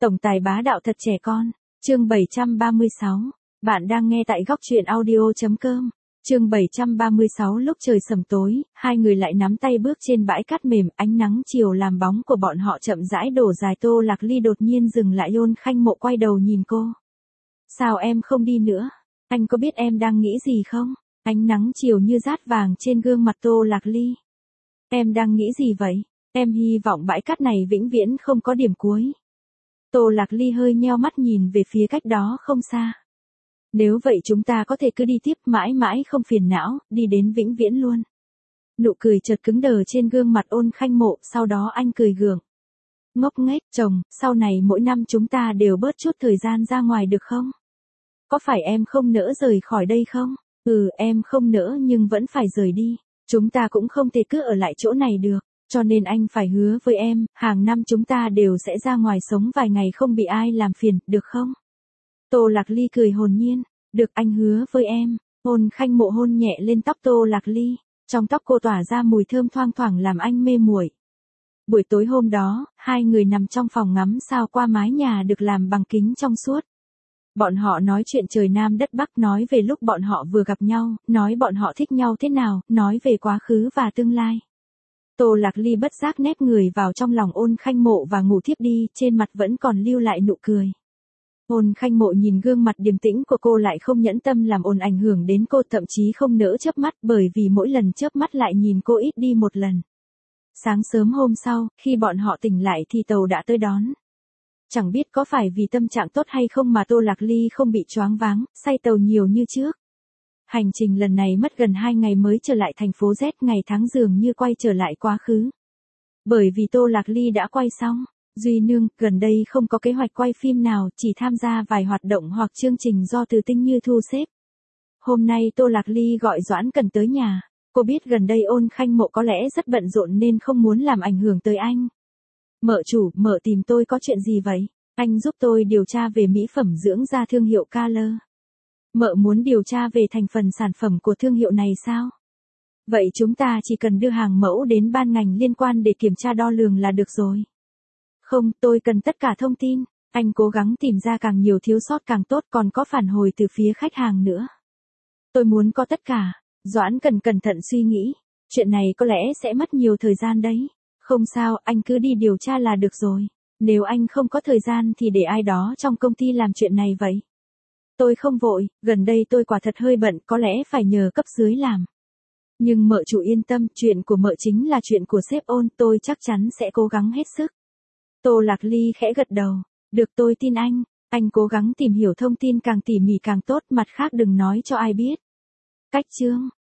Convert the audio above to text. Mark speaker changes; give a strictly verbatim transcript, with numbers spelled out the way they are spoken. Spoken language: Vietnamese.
Speaker 1: Tổng tài bá đạo thật trẻ con. Chương bảy trăm ba mươi sáu. Bạn đang nghe tại góc truyện audio chấm com. Chương bảy trăm ba mươi sáu. Lúc trời sầm tối, hai người lại nắm tay bước trên bãi cát mềm, ánh nắng chiều làm bóng của bọn họ chậm rãi đổ dài. Tô Lạc Ly đột nhiên dừng lại, Ôn Khanh Mộ quay đầu nhìn cô. Sao em không đi nữa? Anh có biết em đang nghĩ gì không? Ánh nắng chiều như dát vàng trên gương mặt Tô Lạc Ly. Em đang nghĩ gì vậy? Em hy vọng bãi cát này vĩnh viễn không có điểm cuối. Tô Lạc Ly hơi nheo mắt nhìn về phía cách đó không xa. Nếu vậy chúng ta có thể cứ đi tiếp mãi mãi không phiền não, đi đến vĩnh viễn luôn. Nụ cười chợt cứng đờ trên gương mặt Ôn Khanh Mộ, sau đó anh cười gượng. Ngốc nghếch, chồng, sau này mỗi năm chúng ta đều bớt chút thời gian ra ngoài được không? Có phải em không nỡ rời khỏi đây không? Ừ, em không nỡ nhưng vẫn phải rời đi. Chúng ta cũng không thể cứ ở lại chỗ này được. Cho nên anh phải hứa với em, hàng năm chúng ta đều sẽ ra ngoài sống vài ngày không bị ai làm phiền, được không? Tô Lạc Ly cười hồn nhiên. Được, anh hứa với em. Ôn Khanh Mộ hôn nhẹ lên tóc Tô Lạc Ly. Trong tóc cô tỏa ra mùi thơm thoang thoảng làm anh mê muội. Buổi tối hôm đó, hai người nằm trong phòng ngắm sao qua mái nhà được làm bằng kính trong suốt. Bọn họ nói chuyện trời Nam đất Bắc, nói về lúc bọn họ vừa gặp nhau, nói bọn họ thích nhau thế nào, nói về quá khứ và tương lai. Tô Lạc Ly bất giác nép người vào trong lòng Ôn Khanh Mộ và ngủ thiếp đi, trên mặt vẫn còn lưu lại nụ cười. Ôn Khanh Mộ nhìn gương mặt điềm tĩnh của cô lại không nhẫn tâm làm ồn ảnh hưởng đến cô, thậm chí không nỡ chớp mắt, bởi vì mỗi lần chớp mắt lại nhìn cô ít đi một lần. Sáng sớm hôm sau, khi bọn họ tỉnh lại thì tàu đã tới đón. Chẳng biết có phải vì tâm trạng tốt hay không mà Tô Lạc Ly không bị choáng váng, say tàu nhiều như trước. Hành trình lần này mất gần hai ngày mới trở lại thành phố Z, ngày tháng dường như quay trở lại quá khứ. Bởi vì Tô Lạc Ly đã quay xong, Duy Nương gần đây không có kế hoạch quay phim nào, chỉ tham gia vài hoạt động hoặc chương trình do Từ Tinh Như thu xếp. Hôm nay Tô Lạc Ly gọi Doãn Cần tới nhà, cô biết gần đây Ôn Khanh Mộ có lẽ rất bận rộn nên không muốn làm ảnh hưởng tới anh. Mợ chủ, mợ tìm tôi có chuyện gì vậy? Anh giúp tôi điều tra về mỹ phẩm dưỡng da thương hiệu Color. Mợ muốn điều tra về thành phần sản phẩm của thương hiệu này sao? Vậy chúng ta chỉ cần đưa hàng mẫu đến ban ngành liên quan để kiểm tra đo lường là được rồi. Không, tôi cần tất cả thông tin. Anh cố gắng tìm ra càng nhiều thiếu sót càng tốt, còn có phản hồi từ phía khách hàng nữa. Tôi muốn có tất cả. Doãn Cần cẩn thận suy nghĩ. Chuyện này có lẽ sẽ mất nhiều thời gian đấy. Không sao, anh cứ đi điều tra là được rồi. Nếu anh không có thời gian thì để ai đó trong công ty làm chuyện này vậy. Tôi không vội, gần đây tôi quả thật hơi bận, có lẽ phải nhờ cấp dưới làm. Nhưng mợ chủ yên tâm, chuyện của mợ chính là chuyện của sếp Ôn, tôi chắc chắn sẽ cố gắng hết sức. Tô Lạc Ly khẽ gật đầu. Được, tôi tin anh. Anh cố gắng tìm hiểu thông tin càng tỉ mỉ càng tốt, mặt khác đừng nói cho ai biết. Cách chương.